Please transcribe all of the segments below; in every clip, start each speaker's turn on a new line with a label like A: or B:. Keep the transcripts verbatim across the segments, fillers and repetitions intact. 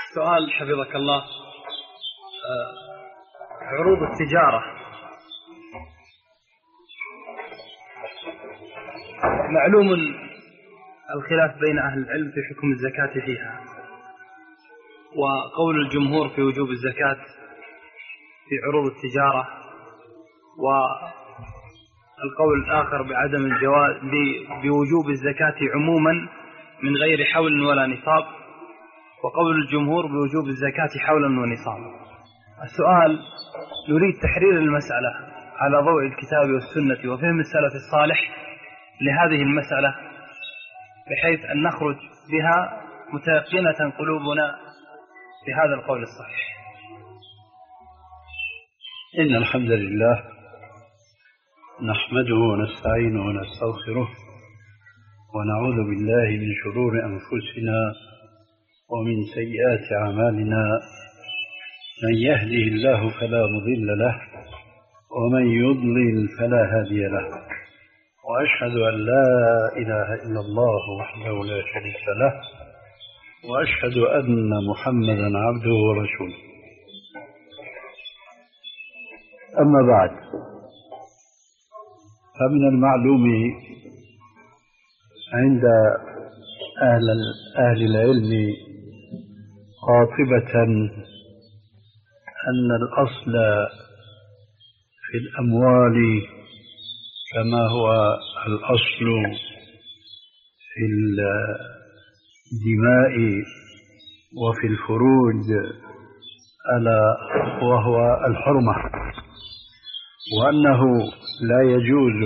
A: سؤال حفظك الله. عروض التجارة معلوم الخلاف بين أهل العلم في حكم الزكاة فيها، وقول الجمهور في وجوب الزكاة في عروض التجارة، والقول الآخر بعدم الجواز بوجوب الزكاة عموما من غير حول ولا نصاب، وقول الجمهور بوجوب الزكاة حولا ونصابا. السؤال: نريد تحرير المسألة على ضوء الكتاب والسنة وفهم السلف الصالح لهذه المسألة، بحيث أن نخرج بها متيقنة قلوبنا بهذا القول الصحيح.
B: إن الحمد لله نحمده ونستعينه ونستغفره ونعوذ بالله من شرور أنفسنا ومن سيئات أعمالنا، من يهده الله فلا مضل له ومن يضلل فلا هادي له، وأشهد أن لا إله إلا الله وحده لا شريك له، وأشهد أن محمدا عبده ورسوله. أما بعد، فمن المعلوم عند أهل, أهل العلم قاطبة أن الأصل في الأموال كما هو الأصل في الدماء وفي الفروج ألا وهو الحرمة، وأنه لا يجوز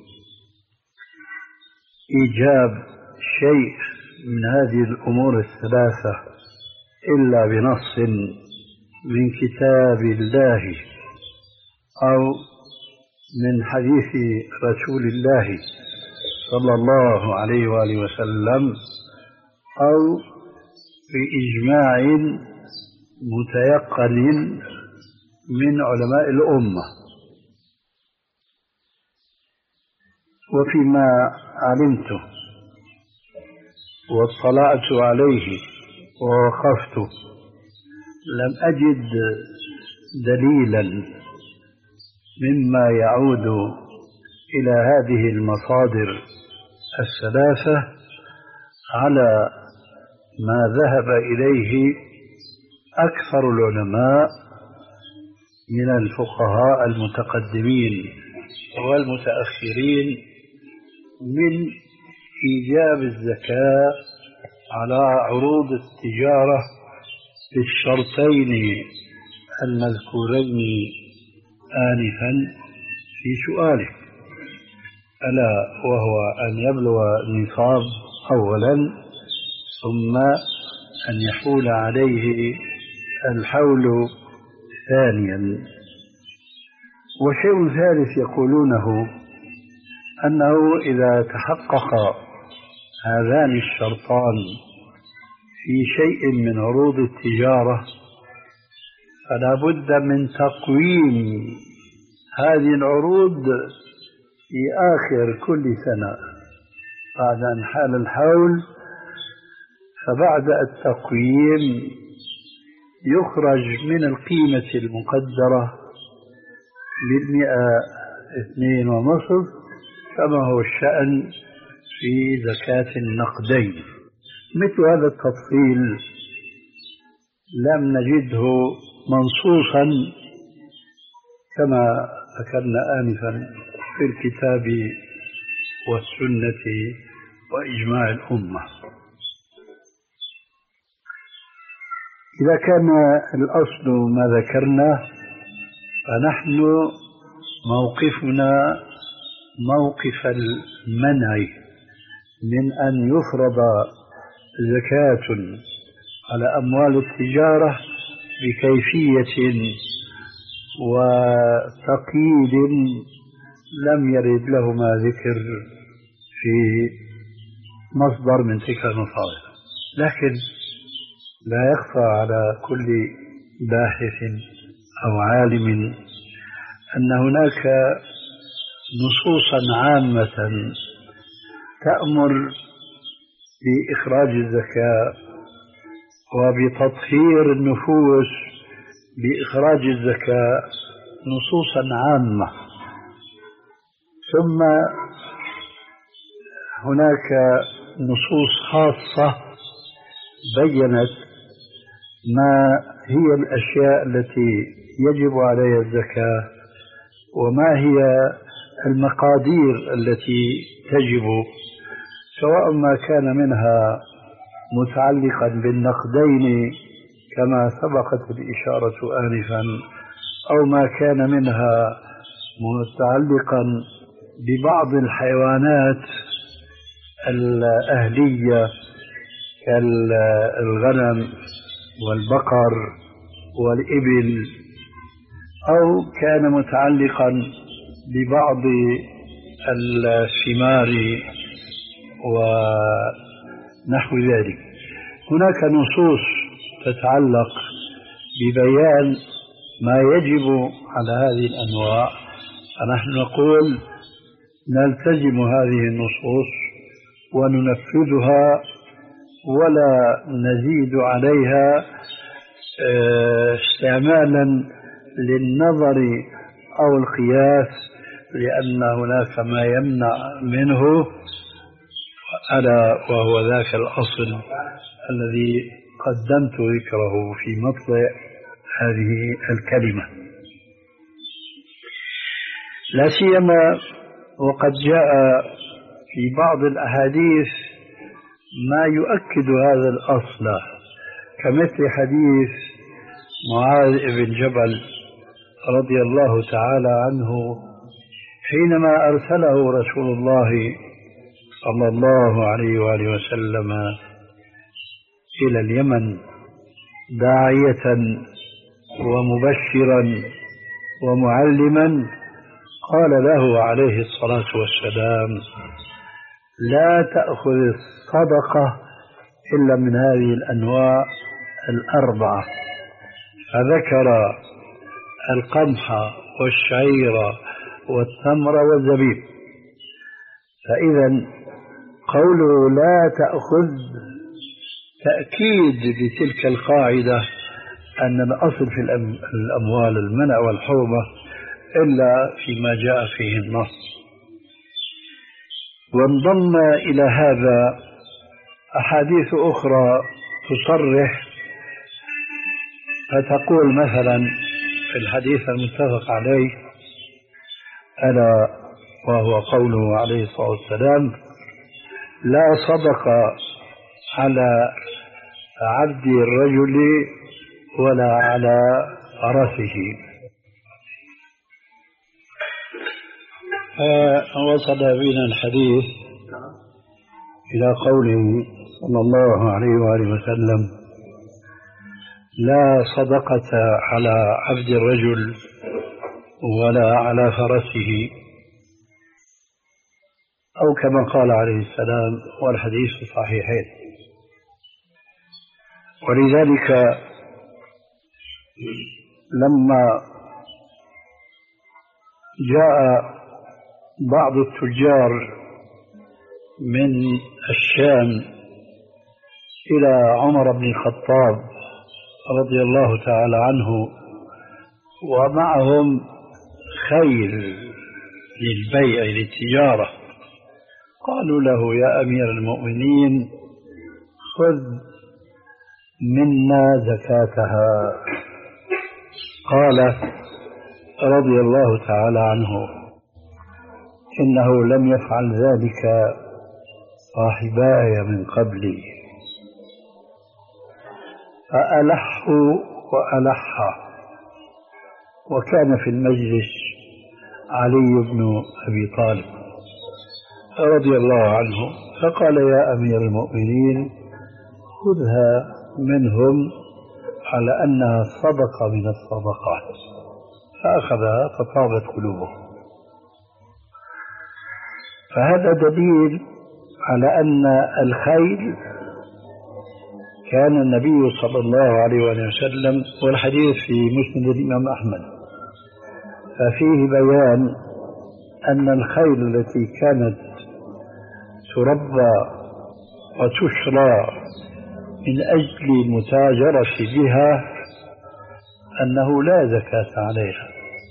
B: إيجاب شيء من هذه الأمور الثلاثة إلا بنص من كتاب الله أو من حديث رسول الله صلى الله عليه وآله وسلم أو بإجماع متيقن من علماء الأمة. وفيما علمت واطلعت عليه ووقفت لم أجد دليلا مما يعود إلى هذه المصادر الثلاثة على ما ذهب إليه أكثر العلماء من الفقهاء المتقدمين والمتأخرين من إيجاب الزكاة على عروض التجارة بالشرطين المذكورين آنفا في سؤالك، ألا وهو أن يبلغ النصاب أولا، ثم أن يحول عليه الحول ثانيا. وشيء ثالث يقولونه أنه إذا تحقق هذان الشرطان في شيء من عروض التجارة فلا بد من تقويم هذه العروض في آخر كل سنة بعد أن حال الحول، فبعد التقويم يخرج من القيمة المقدرة للمئة اثنين ونصف كما هو الشأن في زكاة النقدين. مثل هذا التفصيل لم نجده منصوصا كما ذكرنا آنفا في الكتاب والسنة وإجماع الأمة. إذا كان الأصل ما ذكرنا فنحن موقفنا موقف المنع من أن يفرض زكاة على أموال التجارة بكيفية وتقييد لم يرد لهما ذكر في مصدر من تلك المصادر. لكن لا يخفى على كل باحث أو عالم أن هناك نصوصا عامة تأمر بإخراج الزكاة وبتطهير النفوس بإخراج الزكاة نصوصا عامة. ثم هناك نصوص خاصة بيّنت ما هي الأشياء التي يجب عليها الزكاة وما هي المقادير التي تجب، سواء ما كان منها متعلقا بالنقدين كما سبقت الإشارة آنفا، أو ما كان منها متعلقا ببعض الحيوانات الأهلية كالغنم والبقر والإبل، أو كان متعلقا ببعض الثمار ونحو ذلك. هناك نصوص تتعلق ببيان ما يجب على هذه الأنواع، فنحن نقول نلتزم هذه النصوص وننفذها ولا نزيد عليها استعمالا للنظر أو القياس، لأن هناك ما يمنع منه، ألا وهو ذاك الأصل الذي قدمت ذكره في مطلع هذه الكلمة. لا سيما وقد جاء في بعض الأحاديث ما يؤكد هذا الأصل، كمثل حديث معاذ بن جبل رضي الله تعالى عنه حينما أرسله رسول الله صلى الله عليه وآله وسلم إلى اليمن داعية ومبشرا ومعلما، قال له عليه الصلاة والسلام: لا تأخذ الصدقة إلا من هذه الأنواع الأربعة، فذكر القمح والشعير والتمر والزبيب. فإذا قوله لا تأخذ تأكيد لتلك القاعدة أن الأصل في الأموال المنع والحرمة إلا فيما جاء فيه النص. وانضم إلى هذا أحاديث أخرى تصرح، فتقول مثلا في الحديث المتفق عليه ألا وهو قوله عليه الصلاة والسلام: لا صدق على عبد الرجل ولا على فرسه. فوصل بنا الحديث إلى قوله صلى الله عليه وآله وسلم: لا صدقة على عبد الرجل ولا على فرسه، أو كما قال عليه السلام، والحديث صحيحين. ولذلك لما جاء بعض التجار من الشام إلى عمر بن الخطاب رضي الله تعالى عنه ومعهم خيل للبيع للتجارة، قالوا له: يا أمير المؤمنين، خذ منا زكاتها. قال رضي الله تعالى عنه: إنه لم يفعل ذلك صاحباي من قبلي. فألحوا وألحا، وكان في المجلس علي بن أبي طالب رضي الله عنه، فقال: يا أمير المؤمنين، خذها منهم على أنها صدقة من الصدقات. فأخذها فطابت قلوبه. فهذا دليل على أن الخيل كان النبي صلى الله عليه وسلم، والحديث في مسند الإمام أحمد، ففيه بيان أن الخيل التي كانت تربى وتشرى من أجل المتاجرة بها أنه لا زكاة عليها،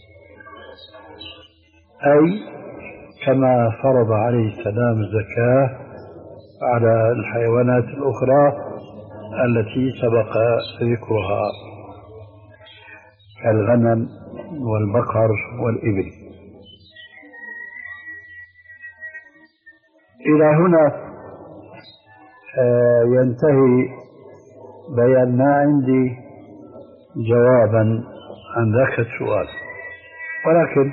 B: أي كما فرض عليه السلام الزكاة على الحيوانات الأخرى التي سبق ذكرها كالغنم والبقر والإبل. إلى هنا ينتهي بيان ما عندي جوابا عن ذاك السؤال، ولكن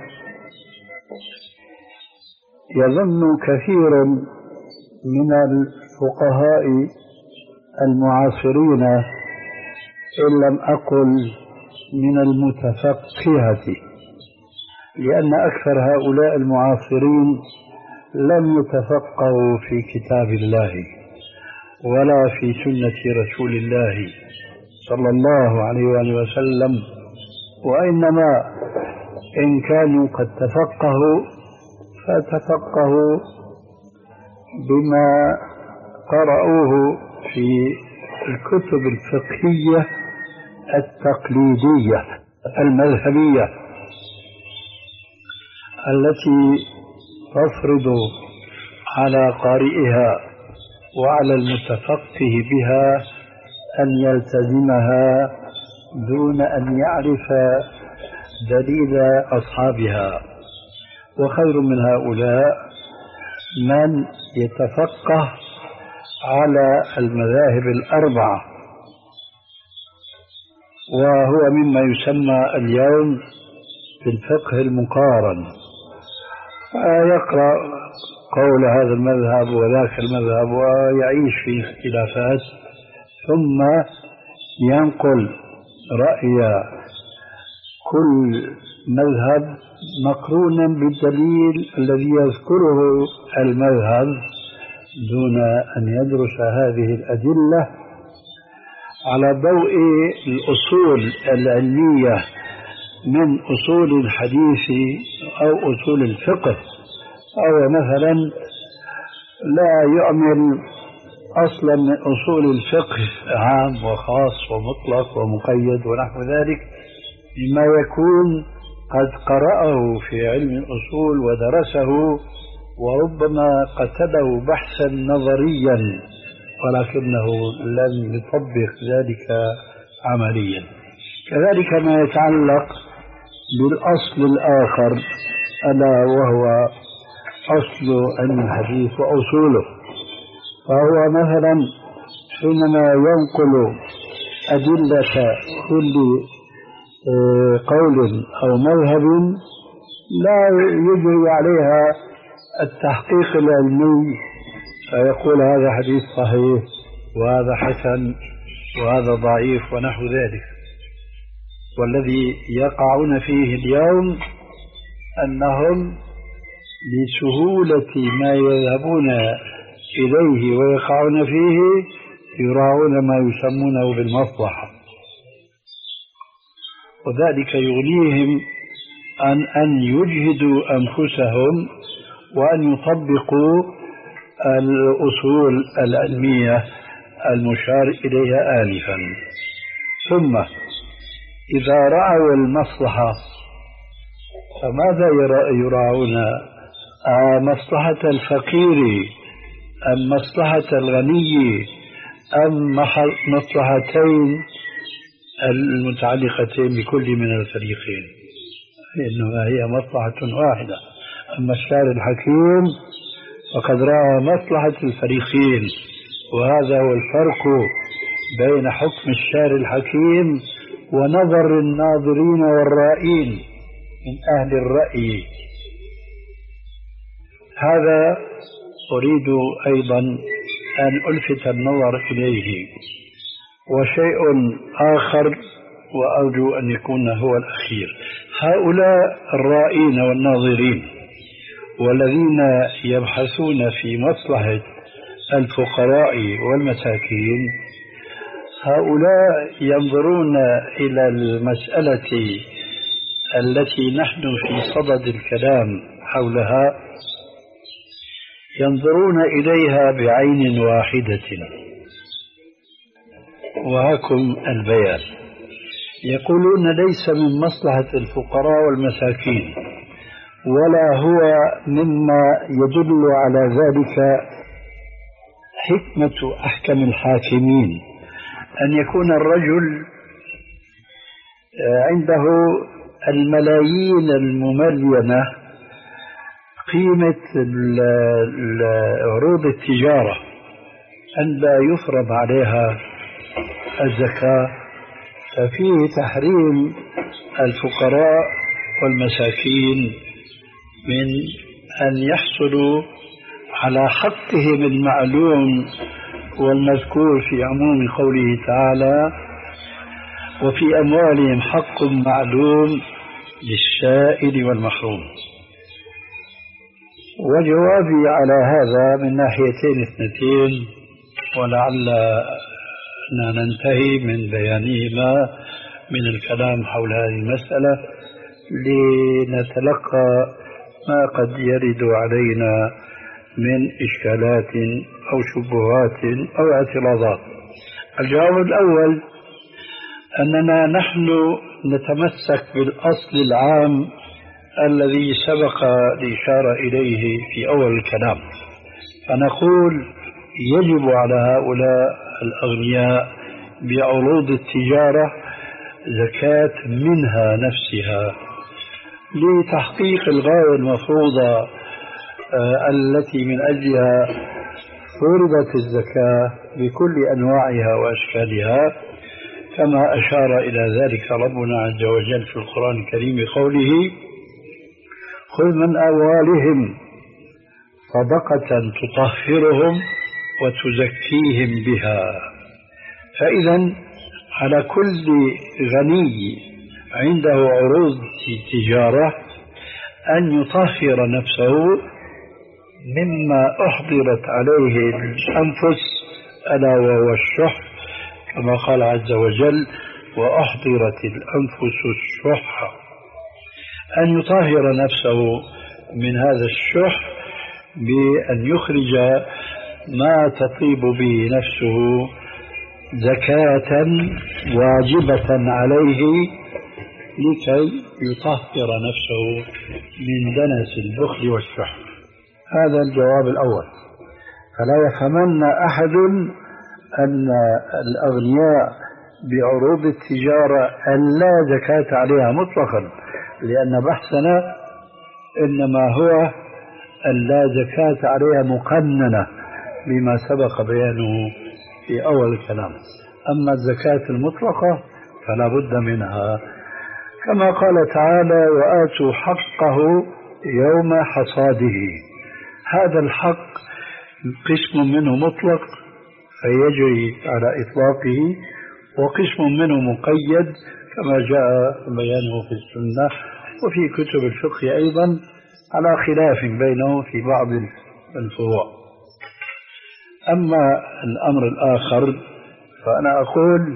B: يظن كثير من الفقهاء المعاصرين إن لم أقل من المتفقهة، لأن أكثر هؤلاء المعاصرين لم يتفقهوا في كتاب الله ولا في سنة رسول الله صلى الله عليه وآله وسلم، وإنما إن كانوا قد تفقهوا فتفقهوا بما قرأوه في الكتب الفقهية التقليدية المذهبية التي تفرض على قارئها وعلى المتفقه بها أن يلتزمها دون أن يعرف دليل أصحابها. وخير من هؤلاء من يتفقه على المذاهب الأربعة، وهو مما يسمى اليوم بالفقه المقارن، يقرأ قول هذا المذهب وذاك المذهب ويعيش في اختلافات، ثم ينقل رأي كل مذهب مقرونا بالدليل الذي يذكره المذهب دون أن يدرس هذه الأدلة على ضوء الأصول العلمية من أصول الحديث أو أصول الفقه، أو مثلا لا يعمل أصلا من أصول الفقه عام وخاص ومطلق ومقيد ونحو ذلك، بما يكون قد قرأه في علم الأصول ودرسه وربما قتله بحثا نظريا، ولكنه لم يطبق ذلك عمليا. كذلك ما يتعلق بالأصل الآخر ألا وهو أصل علم الحديث وأصوله، فهو مثلا حينما ينقل أدلة كل قول أو مذهب لا يجري عليها التحقيق العلمي، فيقول هذا حديث صحيح وهذا حسن وهذا ضعيف ونحو ذلك. والذي يقعون فيه اليوم أنهم لسهولة ما يذهبون إليه ويقعون فيه يراعون ما يسمونه بالمصلحة، وذلك يغنيهم عن أن يجهدوا أنفسهم وأن يطبقوا الأصول العلمية المشار إليها آنفا. ثم إذا رأوا المصلحة فماذا يراعون؟ آه مصلحة الفقير أم مصلحة الغني أم مصلحتين المتعلقتين بكل من الفريقين؟ إنما هي مصلحة واحدة. أما الشارع الحكيم فقد رأى مصلحة الفريقين، وهذا هو الفرق بين حكم الشارع الحكيم ونظر الناظرين والرائين من أهل الرأي. هذا أريد أيضا أن ألفت النظر إليه. وشيء آخر وأرجو أن يكون هو الأخير، هؤلاء الرائين والناظرين والذين يبحثون في مصلحة الفقراء والمساكين، هؤلاء ينظرون إلى المسألة التي نحن في صدد الكلام حولها، ينظرون إليها بعين واحدة، وهاكم البيان. يقولون ليس من مصلحة الفقراء والمساكين، ولا هو مما يدل على ذلك حكمة أحكم الحاكمين أن يكون الرجل عنده الملايين المملينة قيمة عروض التجارة أن لا يفرض عليها الزكاة، ففيه تحريم الفقراء والمساكين من أن يحصلوا على حقهم المعلوم والمذكور في عموم قوله تعالى: وفي أموالهم حق معلوم للسائل والمحروم. وجوابي على هذا من ناحيتين اثنتين، ولعلنا ننتهي من بيانهما من الكلام حول هذه المسألة لنتلقى ما قد يرد علينا من إشكالات أو شبهات أو اعتراضات. الجواب الأول أننا نحن نتمسك بالأصل العام الذي سبق الإشارة إليه في أول الكلام، فنقول يجب على هؤلاء الأغنياء بعروض التجارة زكاة منها نفسها لتحقيق الغاية المفروضة التي من أجلها فرضت الزكاة بكل أنواعها وأشكالها، كما أشار إلى ذلك ربنا عز وجل في القرآن الكريم بقوله: خذ من أموالهم صدقة تطهرهم وتزكيهم بها. فإذا على كل غني عنده عروض تجارة أن يطهر نفسه مما أحضرت عليه الأنفس ألا وهو الشح، كما قال عز وجل: وأحضرت الأنفس الشح، أن يطهر نفسه من هذا الشح بأن يخرج ما تطيب به نفسه زكاة واجبة عليه لكي يطهر نفسه من دنس البخل والشح. هذا الجواب الأول. فلا يفهمن أحد أن الأغنياء بعروض التجارة أن لا زكاة عليها مطلقا، لأن بحثنا إنما هو أن لا زكاة عليها مقننة بما سبق بيانه في أول الكلام. أما الزكاة المطلقة فلا بد منها، كما قال تعالى: وآتوا حقه يوم حصاده. هذا الحق قسم منه مطلق فيجري على إطلاقه، وقسم منه مقيد كما جاء بيانه في السنة وفي كتب الفقه أيضا، على خلاف بينه في بعض الفروع. أما الأمر الآخر فأنا أقول،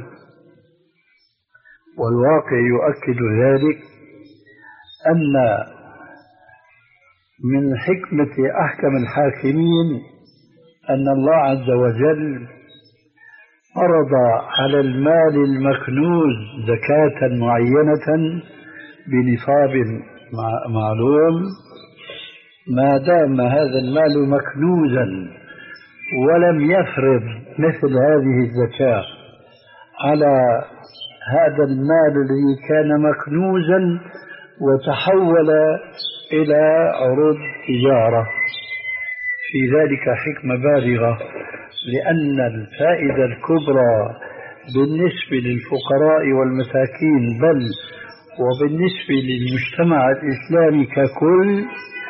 B: والواقع يؤكد ذلك، أن من حكمة أحكم الحاكمين أن الله عز وجل فرض على المال المكنوز زكاة معينة بنصاب معلوم، ما دام هذا المال مكنوزا ولم يفرض مثل هذه الزكاة على هذا المال الذي كان مكنوزا وتحول إلى عروض تجارة. في ذلك حكمة بالغة، لأن الفائدة الكبرى بالنسبة للفقراء والمساكين بل وبالنسبة للمجتمع الإسلامي ككل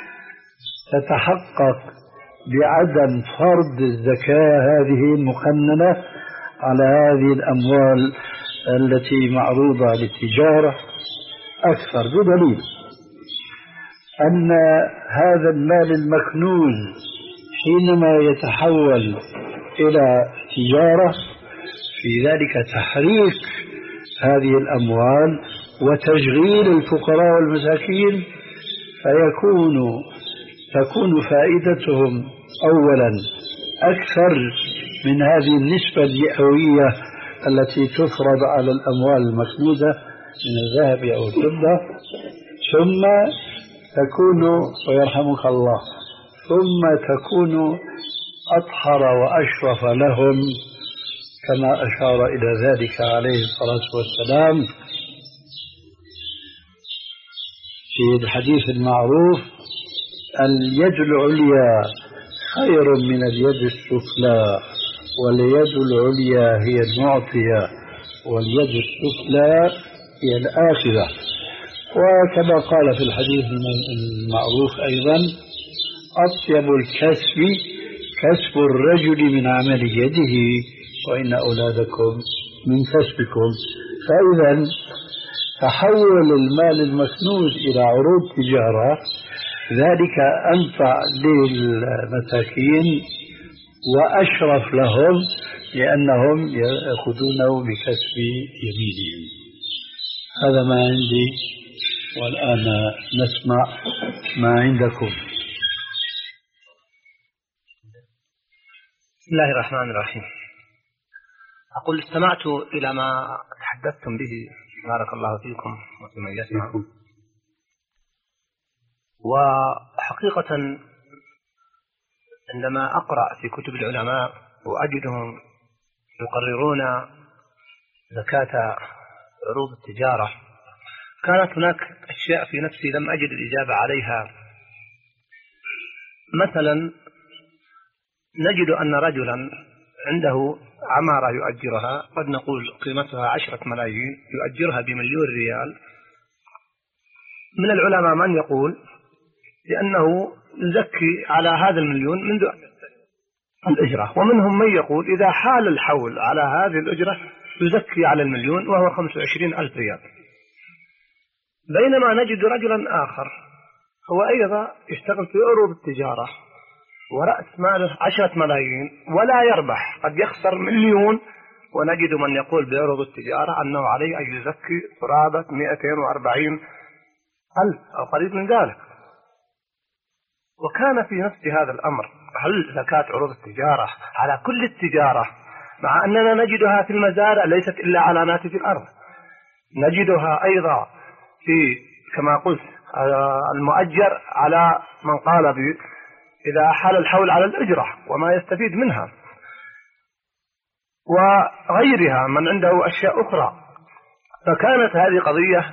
B: تتحقق بعدم فرض الزكاة هذه المقننة على هذه الأموال التي معروضة للتجارة أكثر، بدليل أن هذا المال المكنوز حينما يتحول إلى تجارة في ذلك تحريك هذه الأموال وتشغيل الفقراء والمساكين، فيكون تكون فائدتهم أولا أكثر من هذه النسبة المئوية التي تفرض على الأموال المكنوزة من الذهب أو الفضة، ثم تكون ويرحمك الله ثم تكون أطهر وأشرف لهم، كما أشار إلى ذلك عليه الصلاة والسلام في الحديث المعروف: اليد العليا خير من اليد السفلى، واليد العليا هي المعطية واليد السفلى هي الآخذة. وكما قال في الحديث المعروف أيضا: أطيب الكسب كسب الرجل من عمل يده، وإن أولادكم من كسبكم. فإذا تحول المال المكنوز إلى عروض تجارة، ذلك أنفع للمساكين وأشرف لهم، لأنهم يأخذونه بكسب يمينهم. هذا ما عندي، والآن نسمع ما عندكم.
C: بسم الله الرحمن الرحيم. أقول استمعت إلى ما تحدثتم به، بارك الله فيكم وفي من يسمع. وحقيقة عندما أقرأ في كتب العلماء وأجدهم يقررون زكاة عروض التجارة، كانت هناك أشياء في نفسي لم أجد الإجابة عليها. مثلا نجد أن رجلا عنده عمارة يؤجرها، قد نقول قيمتها عشرة ملايين، يؤجرها بمليون ريال. من العلماء من يقول لأنه يزكي على هذا المليون منذ الأجرة، ومنهم من يقول إذا حال الحول على هذه الأجرة يزكي على المليون وهو خمسة وعشرين ألف ريال. بينما نجد رجلا آخر هو أيضا يشتغل في عروض التجارة ورأس ماله عشرة ملايين ولا يربح، قد يخسر مليون، ونجد من يقول بعروض التجارة أنه عليه أن يزكي قرابة مئتين وأربعين ألف أو قريب من ذلك. وكان في نفس هذا الأمر: هل زكاة عروض التجارة على كل التجارة، مع أننا نجدها في المزارع ليست إلا علامات في الأرض، نجدها أيضا في كما قلت المؤجر على من قال به إذا حال الحول على الأجرة وما يستفيد منها، وغيرها من عنده أشياء أخرى. فكانت هذه قضية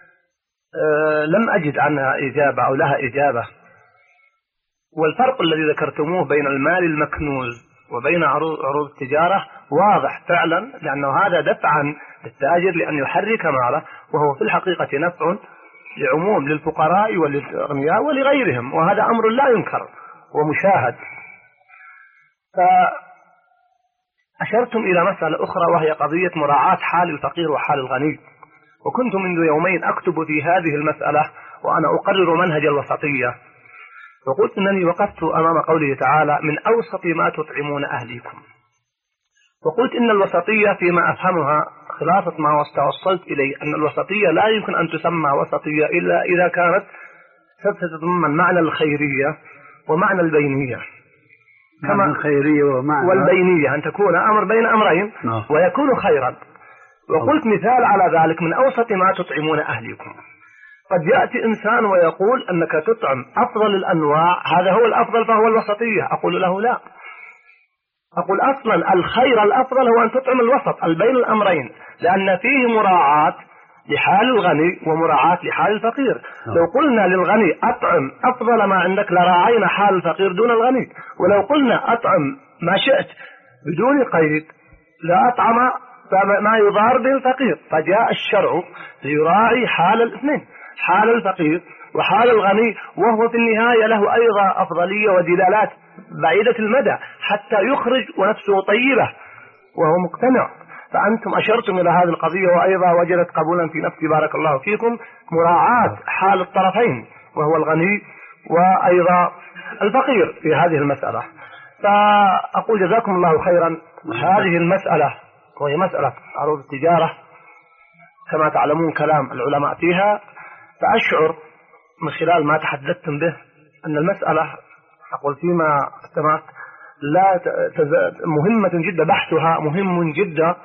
C: لم أجد عنها إجابة أو لها إجابة. والفرق الذي ذكرتموه بين المال المكنوز وبين عروض التجارة واضح فعلا، لأنه هذا دفعا للتاجر لأن يحرك ماله، وهو في الحقيقة نفع لعموم للفقراء وللأغنياء ولغيرهم، وهذا أمر لا ينكر ومشاهد. فأشرتم إلى مسألة أخرى وهي قضية مراعاة حال الفقير وحال الغني، وكنت منذ يومين أكتب في هذه المسألة وأنا أقرر منهج الوسطية، وقلت أنني وقفت أمام قوله تعالى: من أوسط ما تطعمون أهليكم. وقلت إن الوسطية فيما أفهمها خلاصة ما توصلت إليه أن الوسطية لا يمكن أن تسمى وسطية إلا إذا كانت ستتضمن معنى الخيرية ومعنى البينية.
B: كما الخيرية ومعنى
C: والبينية أن تكون أمر بين أمرين ويكون خيرا. وقلت مثال على ذلك: من أوسط ما تطعمون أهليكم. قد يأتي إنسان ويقول أنك تطعم أفضل الأنواع، هذا هو الأفضل فهو الوسطية. أقول له لا، أقول أصلا الخير الأفضل هو أن تطعم الوسط البين الأمرين، لأن فيه مراعاة لحال الغني ومراعاة لحال الفقير. لو قلنا للغني أطعم أفضل ما عندك لراعينا حال الفقير دون الغني، ولو قلنا أطعم ما شئت بدون قيد لا أطعم ما يضار به الفقير. فجاء الشرع ليراعي حال الاثنين، حال الفقير وحال الغني، وهو في النهاية له أيضا أفضلية ودلالات بعيدة المدى حتى يخرج ونفسه طيبة وهو مقتنع. فأنتم أشرتم إلى هذه القضية وأيضا وجدت قبولا في نفسي، بارك الله فيكم، مراعاة حال الطرفين وهو الغني وأيضا الفقير في هذه المسألة. فأقول جزاكم الله خيرا. هذه المسألة وهي مسألة عروض التجارة كما تعلمون كلام العلماء فيها، فأشعر من خلال ما تحدثتم به أن المسألة أقول فيما استمعت لا مهمة جدا، بحثها مهم جدا،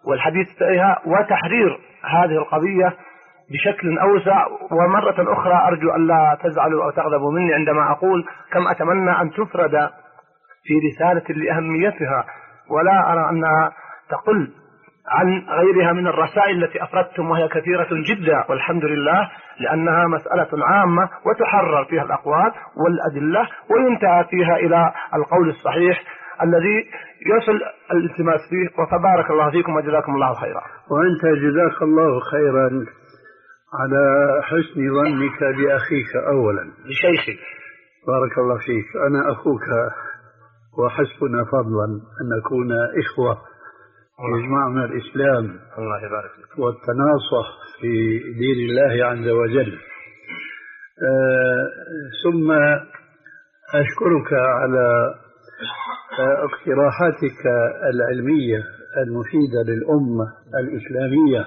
C: والحديث فيها وتحرير هذه القضية بشكل أوسع. ومرة أخرى أرجو أن لا تزعلوا أو تغضبوا مني عندما أقول كم أتمنى أن تفرد في رسالة لأهميتها، ولا أرى أنها تقل عن غيرها من الرسائل التي أفردتم، وهي كثيرة جدا والحمد لله، لأنها مسألة عامة وتحرر فيها الأقوال والأدلة وينتهى فيها إلى القول الصحيح الذي يصل الالتماس فيه. وتبارك الله فيكم وجزاكم الله خيرا.
B: وأنت جزاك الله خيرا على حسن ظنك بأخيك أولا.
C: بشيخي
B: بارك الله فيك. أنا أخوك وحسبنا فضلا أن نكون إخوة يجمعنا الإسلام
C: الله يبارك فيك
B: والتناصح في دين الله عز وجل. آه ثم أشكرك على آه اقتراحاتك العلمية المفيدة للأمة الإسلامية،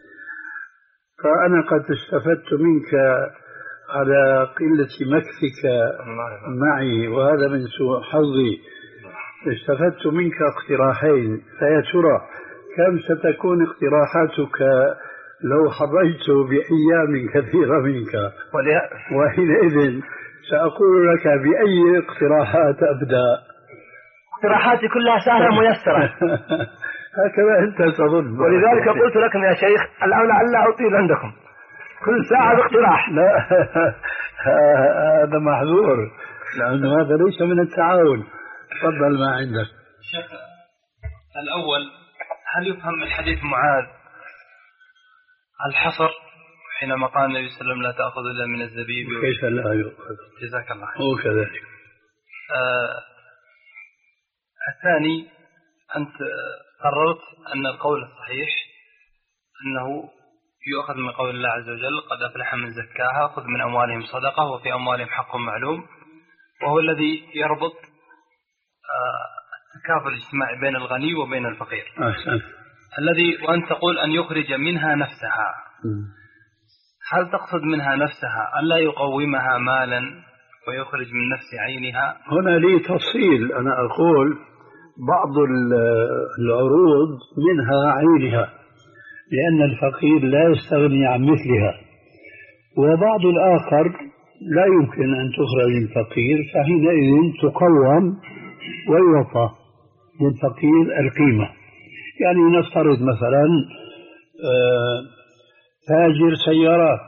B: فأنا قد استفدت منك على قلة مكثك معي، وهذا من سوء حظي. استفدت منك اقتراحين، فيا ترى كم ستكون اقتراحاتك لو حظيت بأيام كثيرة منك؟ وحينئذ سأقول لك بأي اقتراحات أبدأ.
C: اقتراحاتي كلها سهلة ميسرة.
B: هكذا أنت تظن،
C: ولذلك قلت لكم يا شيخ الأولى ألا أطيل عندكم كل ساعة باقتراح.
B: لا هذا محظور، لأنه هذا ليس من التعاون. تفضل ما عندك.
A: شيخ الأول، هل يفهم من حديث معاذ الحصر حينما قال النبي صلى الله عليه وسلم لا تأخذ إلا من الزبيب؟
B: كيف لا يؤخذ؟
A: جزاك الله خير.
B: هو كذلك.
A: آه الثاني، أنت قررت أن القول الصحيح أنه يؤخذ من قول الله عز وجل قد أفلح من زكاها خذ من أموالهم صدقة وفي أموالهم حق معلوم، وهو الذي يربط التكافل الاجتماعي بين الغني وبين الفقير.
B: أحسن.
A: الذي وأن تقول أن يخرج منها نفسها. م. هل تقصد منها نفسها ألا يقومها مالا ويخرج من نفس عينها؟
B: هنا لي تفصيل. أنا أقول بعض العروض منها عينها لأن الفقير لا يستغني عن مثلها، وبعض الآخر لا يمكن أن تخرج للفقير، فحينئذ تقوم ويعطى للفقير القيمة. يعني نفترض مثلا تاجر سيارات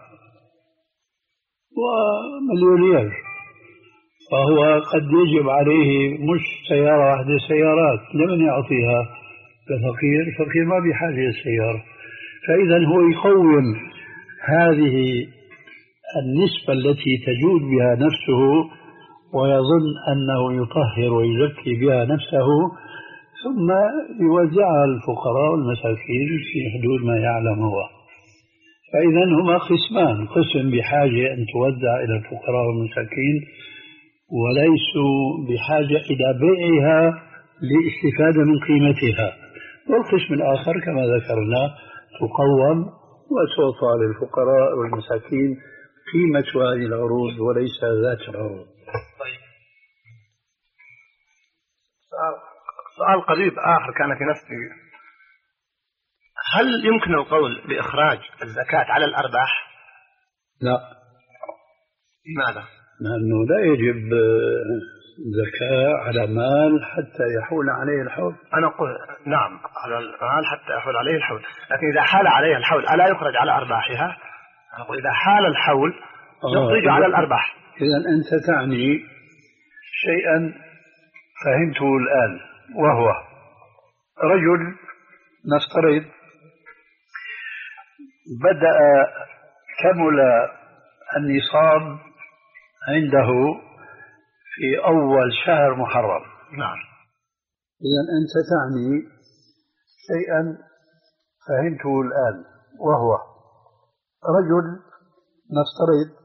B: ومليونير، فهو قد يجب عليه مش سيارة واحدة، سيارات، لمن يعطيها؟ للفقير. الفقير ما بحاجة للسيارة، فإذا هو يقوم هذه النسبة التي تجود بها نفسه ويظن أنه يطهر ويزكي بها نفسه، ثم يوزعها الفقراء والمساكين في حدود ما يعلم هو. فإذا هما قسمان، قسم بحاجة أن توزع إلى الفقراء والمساكين وليسوا بحاجة إلى بيعها لاستفادة من قيمتها، والقسم الآخر كما ذكرنا تقوم وتعطى للفقراء والمساكين قيمة هذه العروض وليس ذات العروض.
A: طيب.
C: سؤال قريب آخر كان في نفسي، هل يمكن القول بإخراج الزكاة على الأرباح؟
B: لا.
C: لماذا؟
B: لأنه لا يجب زكاة على مال حتى يحول عليه الحول.
C: أنا أقول نعم على المال حتى يحول عليه الحول، لكن إذا حال عليه الحول ألا يخرج على أرباحها؟ أنا أقول إذا حال الحول يخرج على الأرباح.
B: إذا أنت تعني شيئا فهمته الآن، وهو رجل نفترض بدأ كمل النصاب عنده في أول شهر محرم.
C: نعم.
B: إذا أنت تعني شيئا فهمته الآن، وهو رجل نفترض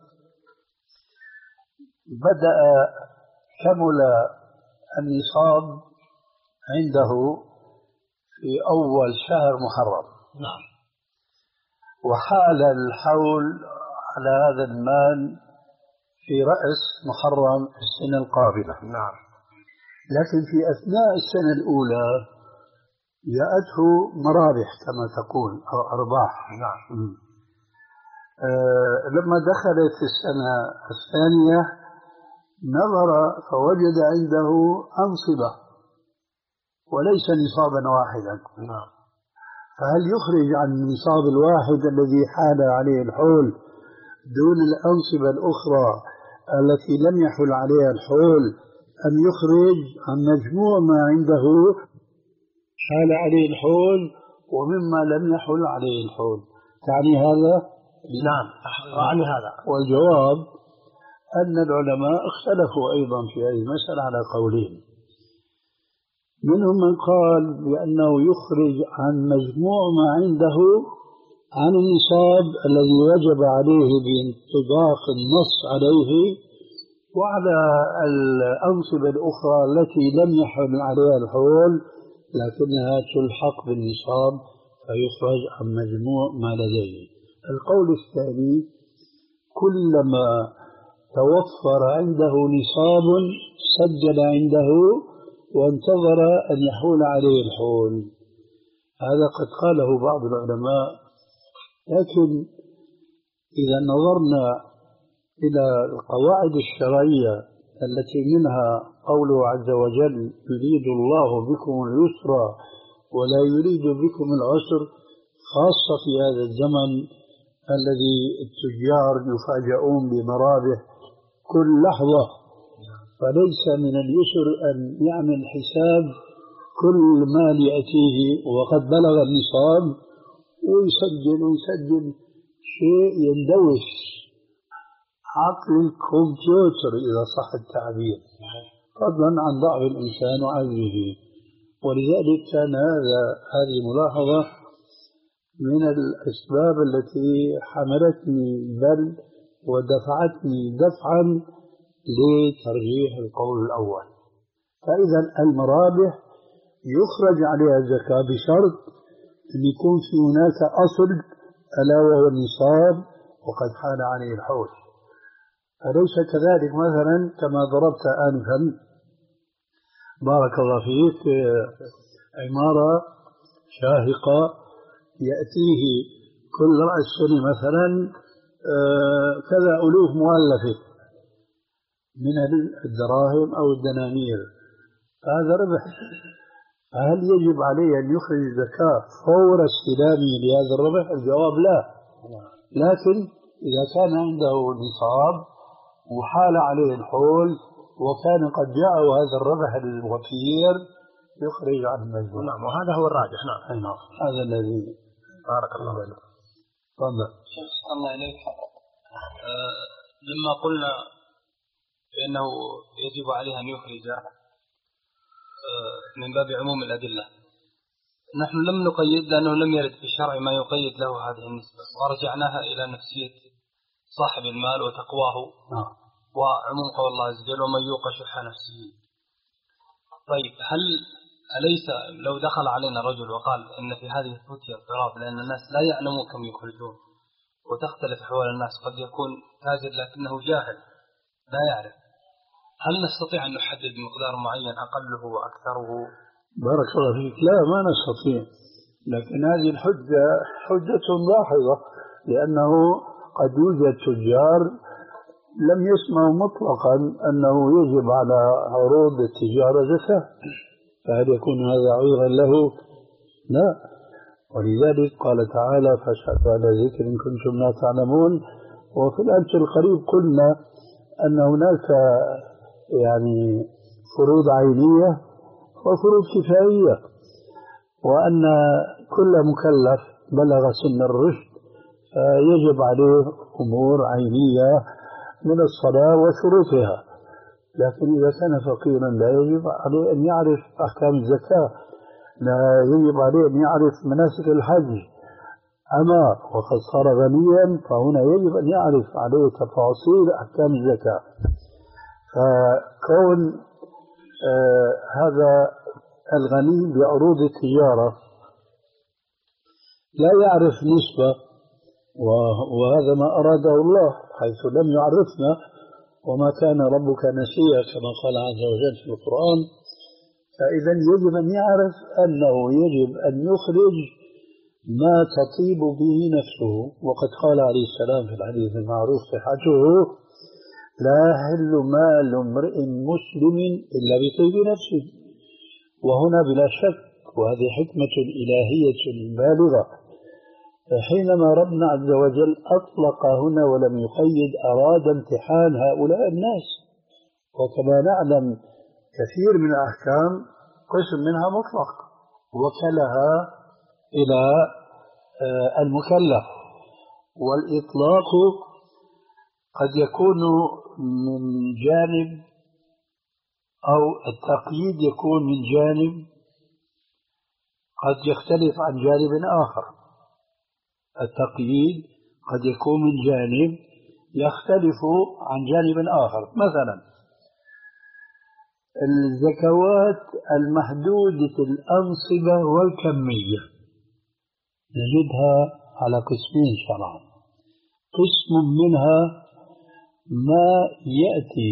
B: بدأ كمل النصاب عنده في أول شهر محرم.
C: نعم.
B: وحال الحول على هذا المال في رأس محرم السنة القابلة.
C: نعم.
B: لكن في أثناء السنة الأولى جاءته مرابح كما تقول أو أرباح.
C: نعم.
B: آه لما دخلت السنة الثانية نظر فوجد عنده أنصبة وليس نصابا واحدا.
C: نعم.
B: فهل يخرج عن النصاب الواحد الذي حال عليه الحول دون الأنصبة الأخرى التي لم يحل عليها الحول، أم يخرج عن مجموع ما عنده حال عليه الحول ومما لم يحل عليه الحول؟ تعني هذا؟
C: نعم أعني هذا.
B: والجواب أن العلماء اختلفوا أيضا في هذه المسألة على قولين. منهم من قال بأنه يخرج عن مجموع ما عنده عن النصاب الذي وجب عليه بانطباق النص عليه، وعلى الأنصبة الأخرى التي لم يحل عليها الحول لكنها تلحق بالنصاب فيخرج عن مجموع ما لديه. القول الثاني كلما توفر عنده نصاب سجل عنده وانتظر أن يحول عليه الحول. هذا قد قاله بعض العلماء، لكن إذا نظرنا إلى القواعد الشرعية التي منها قوله عز وجل يريد الله بكم اليسر ولا يريد بكم العسر، خاصة في هذا الزمن الذي التجار يفاجئون بمرابح كل لحظة، فليس من اليسر أن يعمل حساب كل مال يأتيه وقد بلغ النصاب ويسجل ويسجل شيء يندوش عقل الكمبيوتر إذا صح التعبير، فضلا عن ضعف الإنسان وعجزه. ولذلك كان هذا هذه ملاحظة من الأسباب التي حملتني بل ودفعتني دفعا لترجيح القول الأول. فإذا المرابح يخرج عليها الزكاة بشرط أن يكون في هناك أصل ألا وهو النصاب وقد حال عليه الحول. أليس كذلك مثلا كما ضربت آنفا بارك الله فيك عمارة شاهقة يأتيه كل رأس سنة مثلا كذا ألوف مؤلفة من الدراهم أو الدنانير، هذا ربح. فهل يجب عليه أن يخرج الزكاة فور استلامه لهذا الربح؟ الجواب لا، لكن إذا كان عنده نصاب وحال عليه الحول وكان قد جاءه هذا الربح الوفير يخرج عن المجموع.
C: نعم، وهذا هو الراجح. نعم.
B: نعم، هذا الذي
C: بارك الله فيك.
B: تفضل.
A: شيخ الله إليك، أه لما قلنا بأنه يجب عليه أن يخرج أه من باب عموم الأدلة، نحن لم نقيد لأنه لم يرد في الشرع ما يقيد له هذه النسبة، ورجعناها إلى نفسية صاحب المال وتقواه.
B: نعم.
A: وعموم قول الله عز وجل ومن يوق شح نفسه. طيب، هل أليس لو دخل علينا رجل وقال إن في هذه الفتية اضطراب لأن الناس لا يعلمون كم يخرجون وتختلف أحوال الناس، قد يكون تاجر لكنه جاهل لا يعرف، هل نستطيع أن نحدد مقدار معين أقله وأكثره؟
B: بارك الله فيك. لا، ما نستطيع، لكن هذه الحجة حجة لاحظة، لأنه قد يوجد تجار لم يسمعوا مطلقا أنه يجب على عروض التجارة زكاة، فهل يكون هذا عذرا له؟ لا. ولذلك قال تعالى فاشهدوا على ذكر إن كنتم لا تعلمون. وفي الأمس القريب قلنا أن هناك يعني فروض عينية وفروض كفائية، وأن كل مكلف بلغ سن الرشد يجب عليه أمور عينية من الصلاة وشروطها، لكن إذا كان فقيرا لا يجب عليه أن يعرف أحكام الزكاة، لا يجب عليه أن يعرف مناسك الحج. أما وقد صار غنيا فهنا يجب أن يعرف عليه تفاصيل أحكام الزكاة. فكون آه هذا الغني بعروض التجارة لا يعرف نسبة، وهذا ما أراده الله حيث لم يعرفنا وما كان ربك نسيا كما قال عز وجل في القرآن، فإذا يجب أن يعرف أنه يجب أن يخرج ما تطيب به نفسه. وقد قال عليه السلام في الحديث المعروف صحته: لا يحل مال امرئ مسلم إلا بطيب نفسه. وهنا بلا شك، وهذه حكمة إلهية بالغة، حينما ربنا عز وجل أطلق هنا ولم يقيد، أراد امتحان هؤلاء الناس. وكما نعلم كثير من الأحكام قسم منها مطلق وكلها إلى المكلف، والإطلاق قد يكون من جانب أو التقييد يكون من جانب، قد يختلف عن جانب آخر. التقييد قد يكون من جانب يختلف عن جانب آخر. مثلا الزكوات المحدودة الأنصبة والكمية نجدها على قسمين شرعا. قسم منها ما يأتي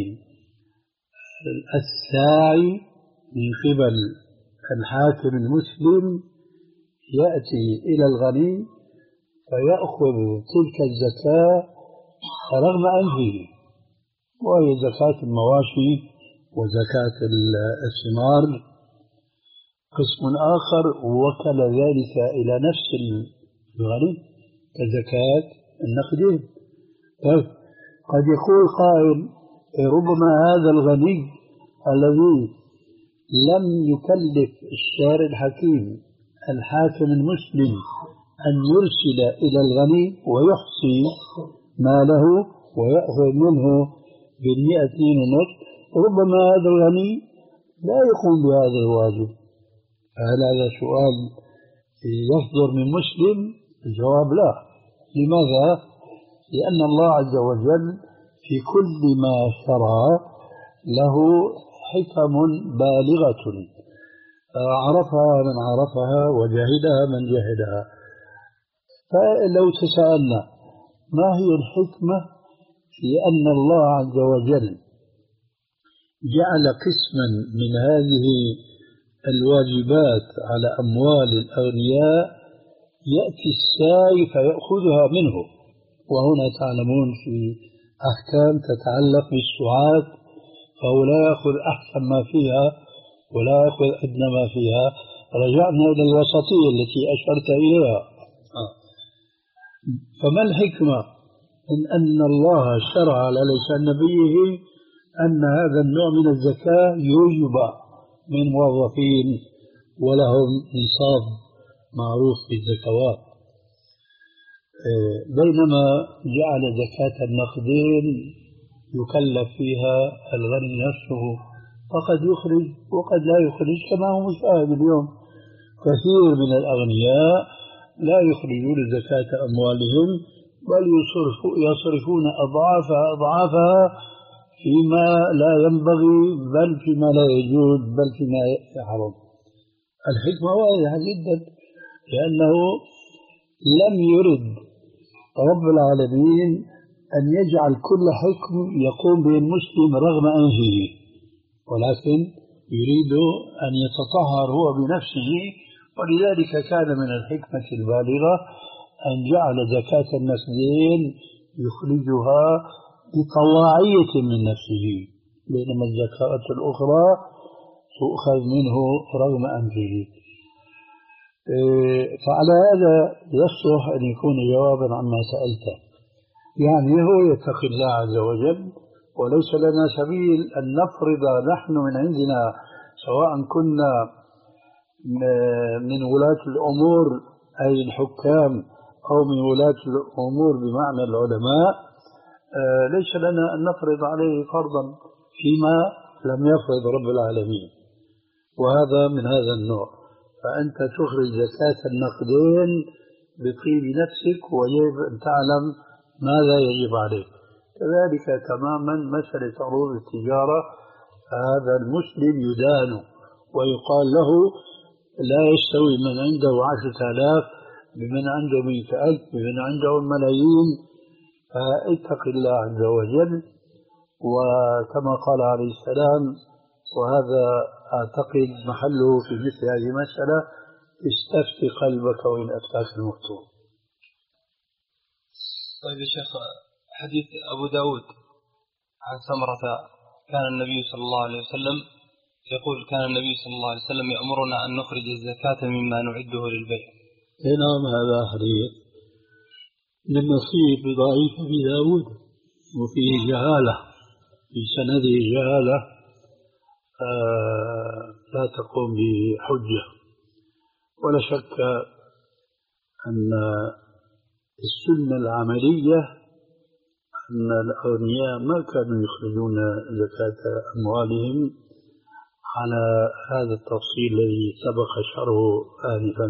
B: الساعي من قبل الحاكم المسلم، يأتي إلى الغني فيأخذ تلك الزكاة رغم أنفه، وهي زكاة المواشي وزكاة الثمار. قسم آخر وكل ذلك إلى نفس الغني كزكاة النقدين. قد يقول قائل: ربما هذا الغني الذي لم يكلف الشارع الحكيم الحاكم المسلم أن يرسل إلى الغني ويحصي ماله ويأخذ منه بالمئتين ونصف، ربما هذا الغني لا يقوم بهذا الواجب. هل هذا سؤال يصدر من مسلم؟ الجواب لا. لماذا؟ لأن الله عز وجل في كل ما شرع له حكم بالغة عرفها من عرفها وجهدها من جهدها. فلو تسألنا ما هي الحكمة في أن الله عز وجل جعل قسما من هذه الواجبات على أموال الأغنياء يأتي السائل فيأخذها منه؟ وهنا تعلمون في أحكام تتعلق بالسعات، فهو لا يأخذ أحسن ما فيها ولا يأخذ أدنى ما فيها. رجعنا إلى الوسطية التي أشرت إليها. فما الحكمة من أن الله شرع على لسان نبيه أن هذا النوع من الزكاة يوجب من موظفين ولهم نصاب معروف بالزكوات، بينما جعل زكاة النقدين يكلف فيها الغني نفسه، فقد يخرج وقد لا يخرج، كما هو مشاهد اليوم. كثير من الأغنياء لا يخرجون زكاة أموالهم، بل يصرفون أضعافها أضعافها فيما لا ينبغي، بل فيما لا يجوز، بل فيما يحرم. الحكمة واضحة جدا، لأنه لم يرد رب العالمين أن يجعل كل حكم يقوم به المسلم رغم أنفه، ولكن يريد أن يتطهر هو بنفسه. ولذلك كان من الحكمة البالغة أن جعل زكاة النقدين يخرجها بطواعية من نفسه، بينما الزكاة الأخرى تؤخذ منه رغم أنفه. فعلى هذا يصلح أن يكون جوابا عما سألته، يعني هو يتقي الله عز وجل، وليس لنا سبيل أن نفرض نحن من عندنا، سواء كنا من ولاة الأمور أي الحكام أو من ولاة الأمور بمعنى العلماء، ليس لنا أن نفرض عليه فرضا فيما لم يفرض رب العالمين، وهذا من هذا النوع. فأنت تخرج زكاة النقدين بطيب نفسك، ويجب أن تعلم ماذا يجب عليك. كذلك تماما مسألة عروض التجارة، هذا المسلم يدان ويقال له لا يستوي من عنده عشرة آلاف بمن عنده مئة ألف بمن عنده الملايين. فاتق الله عز وجل، وكما قال عليه السلام: وهذا أعتقد محله في مثل هذه المسألة استفتي قلبك وإن أفتاك المفتون.
A: طيب يا شيخ، حديث أبو داود عن سمرة كان النبي صلى الله عليه وسلم يقول كان النبي صلى الله عليه وسلم يأمرنا أن نخرج الزكاة مما نعده للبيع.
B: نعم، هذا حديث من نصيب ضعيف أبي داود وفيه جهالة، في سنده جهالة آه لا تقوم بحجة. ولا شك أن السنة العملية أن الأغنياء ما كانوا يخرجون زكاة أموالهم على هذا التفصيل الذي سبق شرحه آنفا.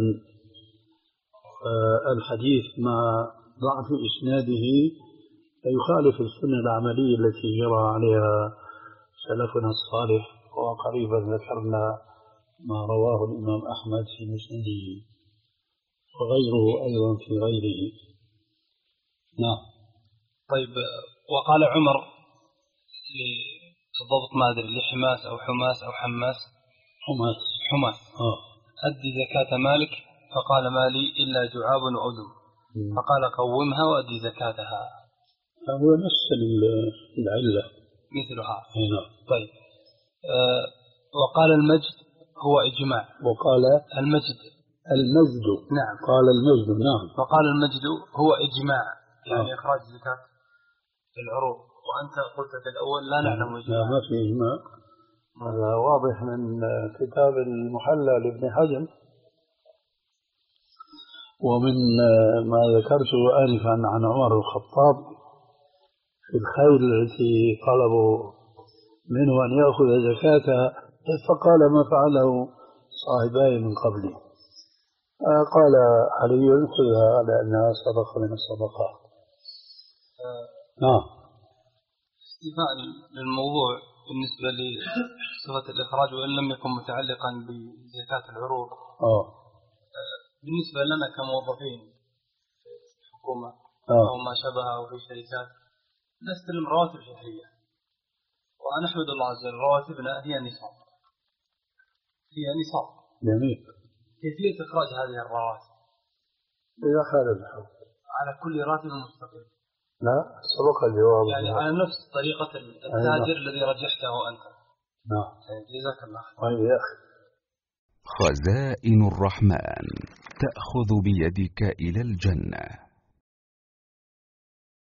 B: الحديث مع ضعف إسناده يخالف السنة العملية التي جرى عليها سلفنا الصالح، وقريبا ذكرنا ما رواه الإمام أحمد في مسنده وغيره أيضا في غيره. نعم.
A: طيب، وقال عمر للضبط ما أدري لحماس أو حماس أو حماس
B: حماس
A: حماس
B: آه.
A: أدي زكاة مالك، فقال مالي إلا جعاب وأدم، فقال قومها وأدي زكاتها.
B: هو نفس العلة
A: مثلها.
B: هنا.
A: طيب، أه وقال المجد هو إجماع.
B: وقال
A: المجد
B: المجد
A: نعم.
B: قال المجد نعم.
A: وقال المجد هو إجماع، يعني
B: آه.
A: إخراج زكاة العروض، وأنت قلت في الأول لا نعلم إجماع.
B: لا، ما في إجماع. هذا واضح من كتاب المحلى لابن حزم، ومن ما ذكرته آنفا عن عمر الخطاب في الخيل التي طلبوا منه أن يأخذ زكاتها، فقال ما فعله صاحباي من قبلي، قال علي خذها لأنها صدقة من الصدقات. نعم.
A: استيفاء للموضوع بالنسبة لصفة الإخراج وإن لم يكن متعلقا بزكاة العروض.
B: آه.
A: بالنسبة لنا كموظفين في الحكومة
B: آه.
A: أو ما شابه أو في شركات نستلم رواتب شهرية، ونحمد الله عز وجل رواتبنا هي نصاب هي نصاب.
B: جميل.
A: كيفية إخراج هذه الرواتب
B: إذا خالف الحول
A: على كل راتب مستقل؟
B: لا، سبق الجواب.
A: يعني على نفس طريقة التاجر الذي رجحته أنت.
B: نعم.
A: جزاك الله خير.
B: طيب يا أخي.
D: خزائن الرحمن تأخذ بيدك إلى الجنة.